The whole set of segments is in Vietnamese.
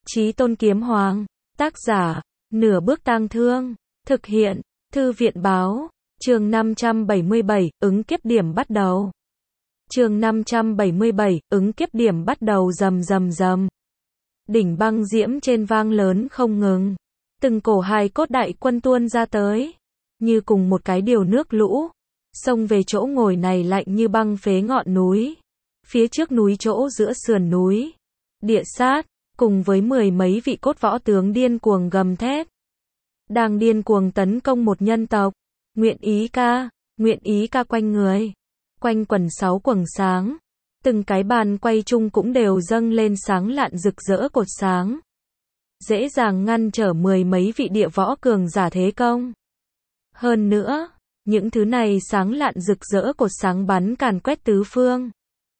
Chí Tôn Kiếm Hoàng. Tác giả, Nửa Bước Tang Thương. Thực hiện, Thư viện Báo. Chương 577, ứng kiếp điểm bắt đầu. Chương 577, ứng kiếp điểm bắt đầu. Rầm rầm rầm. Đỉnh băng diễm trên vang lớn không ngừng. Từng cổ hài cốt đại quân tuôn ra tới, như cùng một cái điều nước lũ, xông về chỗ ngồi này lạnh như băng phế ngọn núi. Phía trước núi chỗ giữa sườn núi, địa sát, cùng với mười mấy vị cốt võ tướng điên cuồng gầm thét, đang điên cuồng tấn công một nhân tộc. Nguyện ý ca quanh người, quanh quần 6 quầng sáng, từng cái bàn quay chung cũng đều dâng lên sáng lạn rực rỡ cột sáng, dễ dàng ngăn trở mười mấy vị địa võ cường giả thế công. Hơn nữa, những thứ này sáng lạn rực rỡ cột sáng bắn càn quét tứ phương,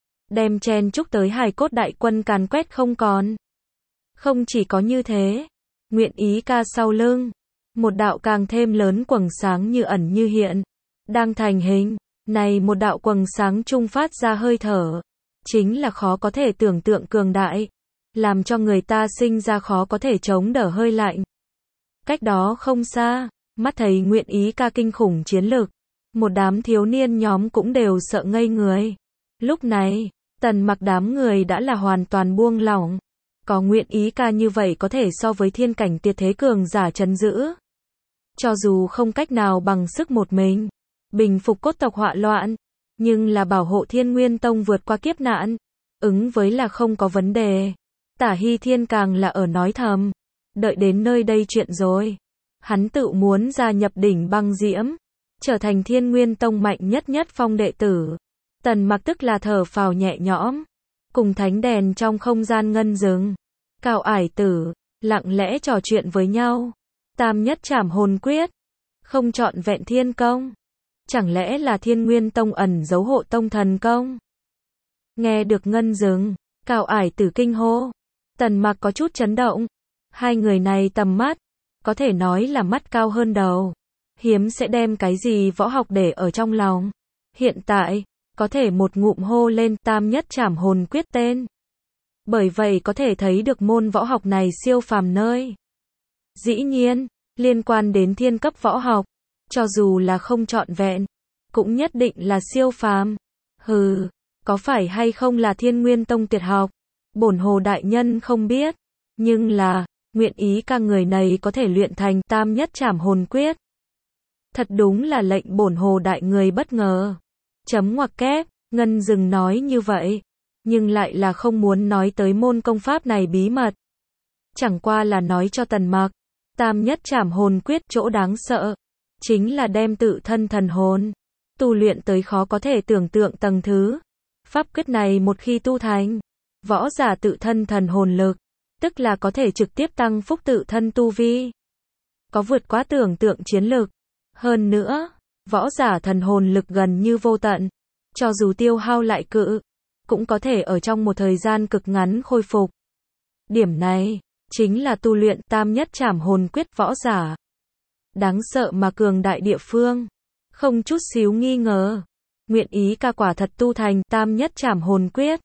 đem chen chúc tới hài cốt đại quân càn quét không còn. Không chỉ có như thế, Nguyện ý ca sau lưng, một đạo càng thêm lớn quầng sáng như ẩn như hiện, đang thành hình. Này một đạo quầng sáng trung phát ra hơi thở, chính là khó có thể tưởng tượng cường đại, làm cho người ta sinh ra khó có thể chống đỡ hơi lạnh. Cách đó không xa, mắt thấy Nguyện ý ca kinh khủng chiến lực, một đám thiếu niên nhóm cũng đều sợ ngây người. Lúc này, Tần Mặc đám người đã là hoàn toàn buông lỏng. Có Nguyện ý ca như vậy có thể so với thiên cảnh tuyệt thế cường giả trấn giữ. Cho dù không cách nào bằng sức một mình bình phục cốt tộc họa loạn, nhưng là bảo hộ Thiên Nguyên Tông vượt qua kiếp nạn, ứng với là không có vấn đề. Tả Hy Thiên càng là ở nói thầm, đợi đến nơi đây chuyện rồi, hắn tự muốn gia nhập đỉnh băng diễm, trở thành Thiên Nguyên Tông mạnh nhất phong đệ tử. Tần Mặc tức là thở phào nhẹ nhõm, cùng thánh đèn trong không gian ngân rừng, Cao Ải Tử, lặng lẽ trò chuyện với nhau. Tam nhất trảm hồn quyết, không trọn vẹn thiên công, chẳng lẽ là Thiên Nguyên Tông ẩn giấu hộ tông thần công? Nghe được ngân rừng, Cao Ải Tử kinh hô. Tần Mặc có chút chấn động. Hai người này tầm mắt, có thể nói là mắt cao hơn đầu, hiếm sẽ đem cái gì võ học để ở trong lòng. Hiện tại, có thể một ngụm hô lên tam nhất trảm hồn quyết tên. Bởi vậy có thể thấy được môn võ học này siêu phàm nơi. Dĩ nhiên, liên quan đến thiên cấp võ học, cho dù là không trọn vẹn, cũng nhất định là siêu phàm. Hừ, có phải hay không là Thiên Nguyên Tông tuyệt học, bổn hồ đại nhân không biết, nhưng là, Nguyện ý ca người này có thể luyện thành tam nhất trảm hồn quyết. Thật đúng là lệnh bổn hồ đại người bất ngờ. Chấm ngoặc kép, ngân dừng nói như vậy, nhưng lại là không muốn nói tới môn công pháp này bí mật. Chẳng qua là nói cho Tần Mặc, tam nhất trảm hồn quyết chỗ đáng sợ, chính là đem tự thân thần hồn tu luyện tới khó có thể tưởng tượng tầng thứ. Pháp quyết này một khi tu thành, võ giả tự thân thần hồn lực, tức là có thể trực tiếp tăng phúc tự thân tu vi, có vượt quá tưởng tượng chiến lực. Hơn nữa, võ giả thần hồn lực gần như vô tận, cho dù tiêu hao lại cự, cũng có thể ở trong một thời gian cực ngắn khôi phục. Điểm này chính là tu luyện tam nhất trảm hồn quyết võ giả đáng sợ mà cường đại địa phương. Không chút xíu nghi ngờ, Nguyện ý ca quả thật tu thành tam nhất trảm hồn quyết,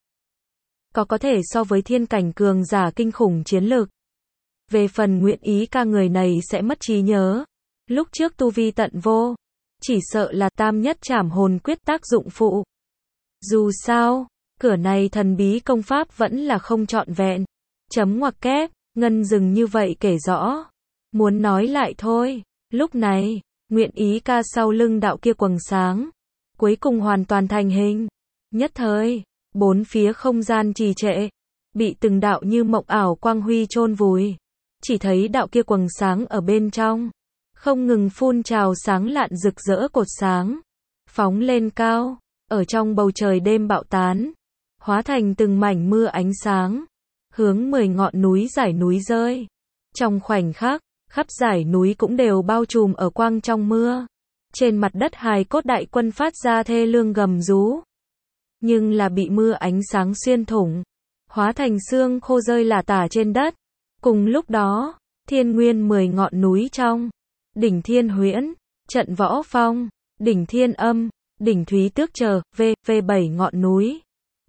có thể so với thiên cảnh cường giả kinh khủng chiến lực. Về phần Nguyện ý ca người này sẽ mất trí nhớ, lúc trước tu vi tận vô, chỉ sợ là tam nhất trảm hồn quyết tác dụng phụ. Dù sao, cửa này thần bí công pháp vẫn là không trọn vẹn. Chấm ngoặc kép, ngân dừng như vậy kể rõ. Muốn nói lại thôi. Lúc này, Nguyện ý ca sau lưng đạo kia quầng sáng, cuối cùng hoàn toàn thành hình. Nhất thời, bốn phía không gian trì trệ, bị từng đạo như mộng ảo quang huy chôn vùi. Chỉ thấy đạo kia quầng sáng ở bên trong, không ngừng phun trào sáng lạn rực rỡ cột sáng, phóng lên cao, ở trong bầu trời đêm bạo tán, hóa thành từng mảnh mưa ánh sáng, hướng 10 ngọn núi dải núi rơi. Trong khoảnh khắc, khắp dải núi cũng đều bao trùm ở quang trong mưa. Trên mặt đất hài cốt đại quân phát ra thê lương gầm rú, nhưng là bị mưa ánh sáng xuyên thủng, hóa thành xương khô rơi lả tả trên đất. Cùng lúc đó, Thiên Nguyên 10 ngọn núi trong, đỉnh Thiên Huyễn, trận Võ Phong, đỉnh Thiên Âm, đỉnh Thúy Tước chờ, v7 ngọn núi,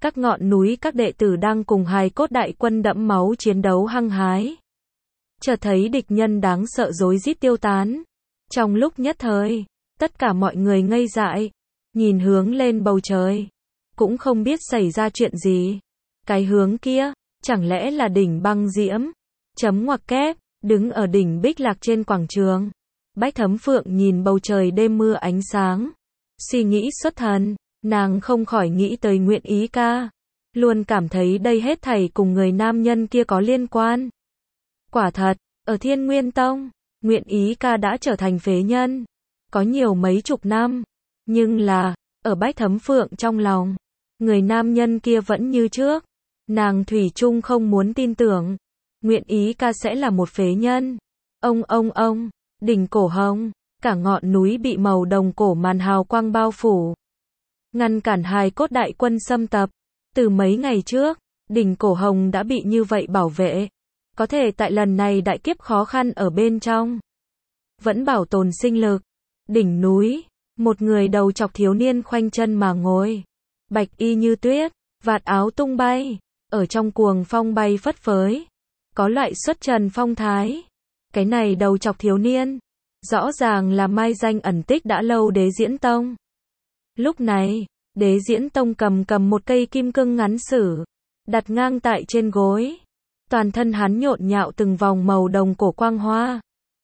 các ngọn núi các đệ tử đang cùng hài cốt đại quân đẫm máu chiến đấu hăng hái. Chợt thấy địch nhân đáng sợ rối rít tiêu tán. Trong lúc nhất thời, tất cả mọi người ngây dại, nhìn hướng lên bầu trời, cũng không biết xảy ra chuyện gì. Cái hướng kia, chẳng lẽ là đỉnh Băng Diễm? Chấm ngoặc kép, đứng ở đỉnh Bích Lạc trên quảng trường. Bách Thấm Phượng nhìn bầu trời đêm mưa ánh sáng, suy nghĩ xuất thần, nàng không khỏi nghĩ tới Nguyện Ý ca, luôn cảm thấy đây hết thảy cùng người nam nhân kia có liên quan. Quả thật, ở Thiên Nguyên Tông, Nguyện Ý ca đã trở thành phế nhân, có nhiều mấy chục năm, nhưng là, ở Bách Thấm Phượng trong lòng, người nam nhân kia vẫn như trước, nàng thủy chung không muốn tin tưởng, Nguyện Ý ca sẽ là một phế nhân. Ông, đỉnh Cổ Hồng, cả ngọn núi bị màu đồng cổ màn hào quang bao phủ, ngăn cản hài cốt đại quân xâm tập. Từ mấy ngày trước, đỉnh Cổ Hồng đã bị như vậy bảo vệ, có thể tại lần này đại kiếp khó khăn ở bên trong, vẫn bảo tồn sinh lực. Đỉnh núi, một người đầu chọc thiếu niên khoanh chân mà ngồi, bạch y như tuyết, vạt áo tung bay, ở trong cuồng phong bay phất phới, có loại xuất trần phong thái. Cái này đầu chọc thiếu niên, rõ ràng là mai danh ẩn tích đã lâu Đế Diễn Tông. Lúc này, Đế Diễn Tông cầm một cây kim cương ngắn sử, đặt ngang tại trên gối. Toàn thân hắn nhộn nhạo từng vòng màu đồng cổ quang hoa,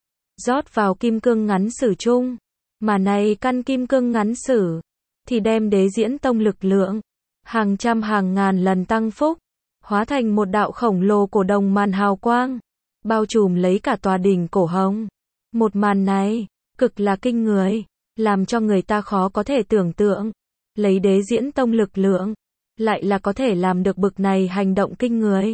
rót vào kim cương ngắn sử chung, mà này căn kim cương ngắn sử, thì đem Đế Diễn Tông lực lượng, hàng trăm hàng ngàn lần tăng phúc, hóa thành một đạo khổng lồ cổ đồng màn hào quang, bao trùm lấy cả tòa đỉnh Cổ Hồng. Một màn này, cực là kinh người, làm cho người ta khó có thể tưởng tượng, lấy Đế Diễn Tông lực lượng, lại là có thể làm được bực này hành động kinh người.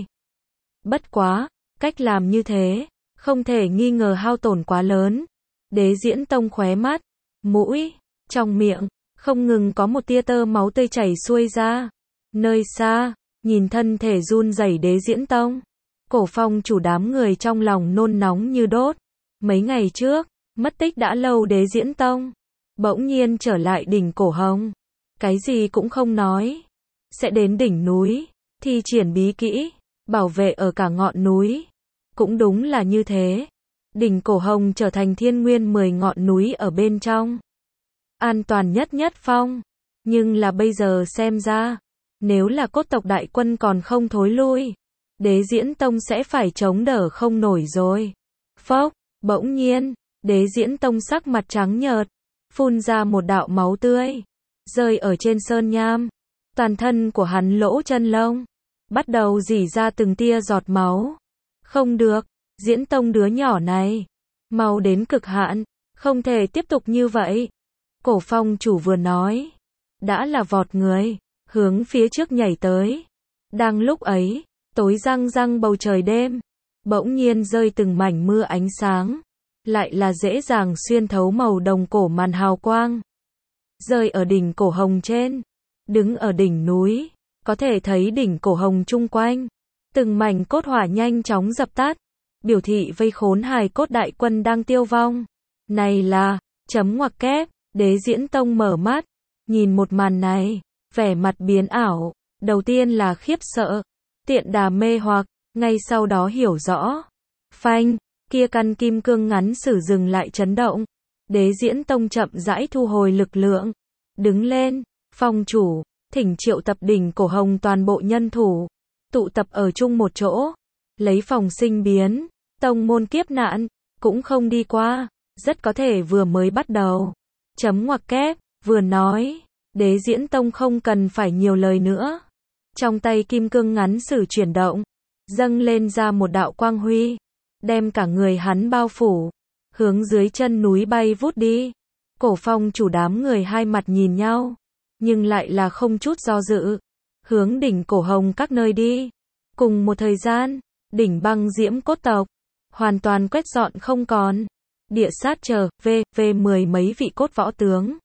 Bất quá, cách làm như thế, không thể nghi ngờ hao tổn quá lớn. Đế Diễn Tông khóe mắt, mũi, trong miệng, không ngừng có một tia tơ máu tươi chảy xuôi ra. Nơi xa, nhìn thân thể run rẩy Đế Diễn Tông, Cổ Phong chủ đám người trong lòng nôn nóng như đốt. Mấy ngày trước, mất tích đã lâu Đế Diễn Tông, bỗng nhiên trở lại đỉnh Cổ Hồng, cái gì cũng không nói, sẽ đến đỉnh núi, thi triển bí kỹ, bảo vệ ở cả ngọn núi. Cũng đúng là như thế, đỉnh Cổ Hồng trở thành thiên nguyên 10 ngọn núi ở bên trong, an toàn nhất phong. Nhưng là bây giờ xem ra, nếu là cốt tộc đại quân còn không thối lui, Đế Diễn Tông sẽ phải chống đỡ không nổi rồi. Phốc, bỗng nhiên, Đế Diễn Tông sắc mặt trắng nhợt, phun ra một đạo máu tươi, rơi ở trên sơn nham. Toàn thân của hắn lỗ chân lông, bắt đầu rỉ ra từng tia giọt máu. Không được, Diễn Tông đứa nhỏ này, mau đến cực hạn, không thể tiếp tục như vậy. Cổ Phong chủ vừa nói, đã là vọt người, hướng phía trước nhảy tới. Đang lúc ấy, tối răng bầu trời đêm, bỗng nhiên rơi từng mảnh mưa ánh sáng, lại là dễ dàng xuyên thấu màu đồng cổ màn hào quang. Rơi ở đỉnh Cổ Hồng trên, đứng ở đỉnh núi, có thể thấy đỉnh Cổ Hồng chung quanh, từng mảnh cốt hỏa nhanh chóng dập tắt, biểu thị vây khốn hài cốt đại quân đang tiêu vong. Này là, chấm ngoặc kép, Đế Diễn Tông mở mắt, nhìn một màn này, vẻ mặt biến ảo, đầu tiên là khiếp sợ, tiện đà mê hoặc, ngay sau đó hiểu rõ. Phanh, kia căn kim cương ngắn sử dừng lại chấn động. Đế Diễn Tông chậm rãi thu hồi lực lượng, đứng lên. Phong chủ, thỉnh triệu tập đỉnh Cổ Hồng toàn bộ nhân thủ, tụ tập ở chung một chỗ, lấy phòng sinh biến. Tông môn kiếp nạn cũng không đi qua, rất có thể vừa mới bắt đầu. Chấm ngoặc kép, vừa nói, Đế Diễn Tông không cần phải nhiều lời nữa. Trong tay kim cương ngắn sử chuyển động, dâng lên ra một đạo quang huy, đem cả người hắn bao phủ, hướng dưới chân núi bay vút đi. Cổ Phong chủ đám người hai mặt nhìn nhau, nhưng lại là không chút do dự, hướng đỉnh Cổ Hồng các nơi đi. Cùng một thời gian, đỉnh Băng Diễm cốt tộc hoàn toàn quét dọn không còn. Địa sát chờ, mười mấy vị cốt võ tướng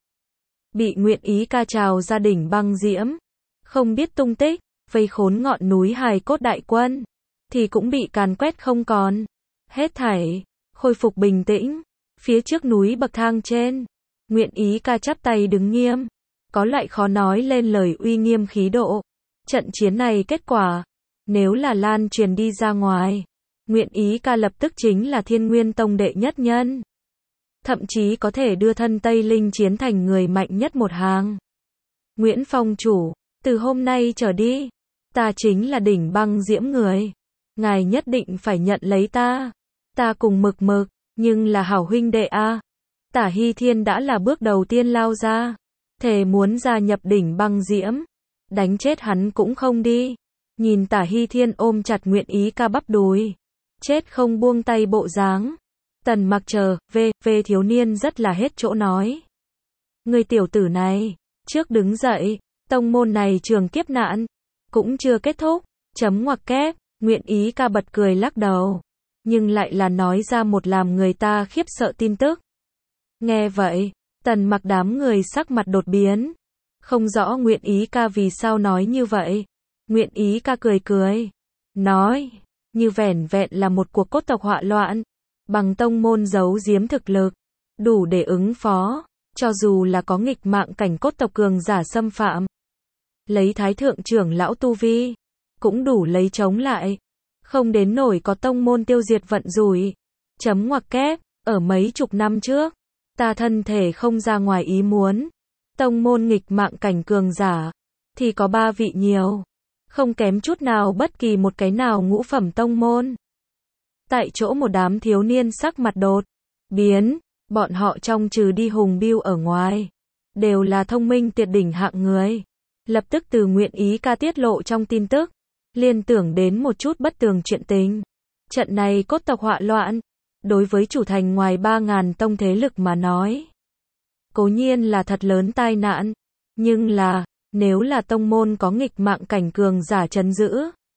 bị Nguyện Ý ca trào ra đỉnh Băng Diễm, không biết tung tích, vây khốn ngọn núi hài cốt đại quân, thì cũng bị càn quét không còn. Hết thảy khôi phục bình tĩnh. Phía trước núi bậc thang trên, Nguyện Ý ca chắp tay đứng nghiêm, có loại khó nói lên lời uy nghiêm khí độ. Trận chiến này kết quả, nếu là lan truyền đi ra ngoài, Nguyện Ý ca lập tức chính là Thiên Nguyên Tông đệ nhất nhân. Thậm chí có thể đưa thân Tây Linh chiến thành người mạnh nhất một hàng. Nguyễn Phong chủ, từ hôm nay trở đi, ta chính là đỉnh băng diễm người. Ngài nhất định phải nhận lấy ta. Ta cùng Mực Mực, nhưng là hảo huynh đệ a. Tả Hy Thiên đã là bước đầu tiên lao ra, thề muốn gia nhập đỉnh băng diễm. Đánh chết hắn cũng không đi. Nhìn Tả Hy Thiên ôm chặt Nguyện Ý ca bắp đùi, chết không buông tay bộ dáng. Tần Mặc chờ, về thiếu niên rất là hết chỗ nói. Người tiểu tử này, trước đứng dậy, tông môn này trường kiếp nạn, cũng chưa kết thúc, chấm ngoặc kép, Nguyện Ý ca bật cười lắc đầu, nhưng lại là nói ra một làm người ta khiếp sợ tin tức. Nghe vậy, Tần Mặc đám người sắc mặt đột biến, không rõ Nguyện Ý ca vì sao nói như vậy. Nguyện Ý ca cười cười, nói, như vẻn vẹn là một cuộc cốt tộc họa loạn, bằng tông môn giấu giếm thực lực, đủ để ứng phó, cho dù là có nghịch mạng cảnh cốt tộc cường giả xâm phạm. Lấy thái thượng trưởng lão tu vi, cũng đủ lấy chống lại, không đến nổi có tông môn tiêu diệt vận rủi. Chấm ngoặc kép, ở mấy chục năm trước, ta thân thể không ra ngoài ý muốn, tông môn nghịch mạng cảnh cường giả, thì có 3 vị nhiều, không kém chút nào bất kỳ một cái nào ngũ phẩm tông môn. Tại chỗ một đám thiếu niên sắc mặt đột biến, bọn họ trong trừ đi Hùng Bưu ở ngoài, đều là thông minh tuyệt đỉnh hạng người. Lập tức từ Nguyện Ý ca tiết lộ trong tin tức, liên tưởng đến một chút bất tường chuyện tình. Trận này cốt tộc họa loạn, đối với chủ thành ngoài 3.000 tông thế lực mà nói, cố nhiên là thật lớn tai nạn, nhưng là, nếu là tông môn có nghịch mạng cảnh cường giả trấn giữ,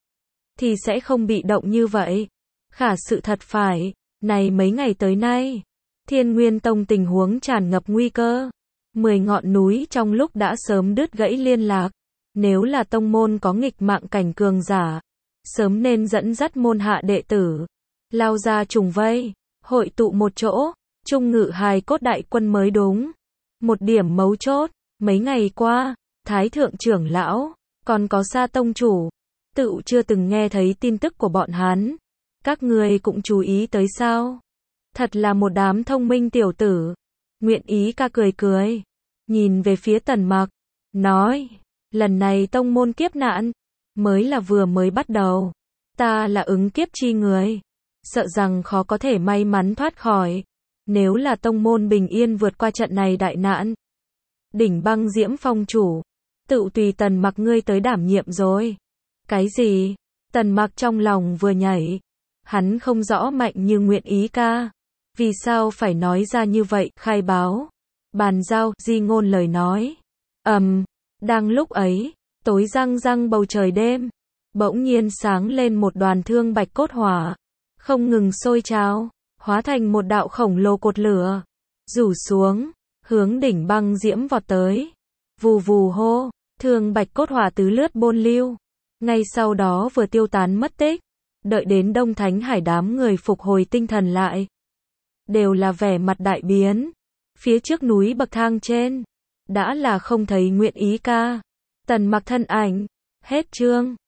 thì sẽ không bị động như vậy. Khả sự thật phải, này mấy ngày tới nay, Thiên Nguyên Tông tình huống tràn ngập nguy cơ. 10 ngọn núi trong lúc đã sớm đứt gãy liên lạc. Nếu là tông môn có nghịch mạng cảnh cường giả, sớm nên dẫn dắt môn hạ đệ tử, lao ra trùng vây, hội tụ một chỗ, trung ngự hài cốt đại quân mới đúng. Một điểm mấu chốt, mấy ngày qua, Thái thượng trưởng lão, còn có Sa tông chủ, tự chưa từng nghe thấy tin tức của bọn hắn. Các người cũng chú ý tới sao? Thật là một đám thông minh tiểu tử. Nguyện Ý ca cười cười, nhìn về phía Tần Mặc, nói, lần này tông môn kiếp nạn, mới là vừa mới bắt đầu. Ta là ứng kiếp chi người, sợ rằng khó có thể may mắn thoát khỏi. Nếu là tông môn bình yên vượt qua trận này đại nạn, đỉnh băng diễm phong chủ, tự tùy Tần Mặc ngươi tới đảm nhiệm rồi. Cái gì? Tần Mặc trong lòng vừa nhảy, hắn không rõ mạnh như Nguyện Ý ca, vì sao phải nói ra như vậy, khai báo, bàn giao, di ngôn lời nói. Đang lúc ấy, tối răng răng bầu trời đêm, bỗng nhiên sáng lên một đoàn thương bạch cốt hỏa, không ngừng sôi trào, hóa thành một đạo khổng lồ cột lửa, rủ xuống, hướng đỉnh băng diễm vọt tới. Vù vù hô, thương bạch cốt hỏa tứ lướt bôn lưu, ngay sau đó vừa tiêu tán mất tích. Đợi đến Đông Thánh Hải đám người phục hồi tinh thần lại, đều là vẻ mặt đại biến. Phía trước núi bậc thang trên, đã là không thấy Nguyện Ý ca, Tần Mặc thân ảnh. Hết chương.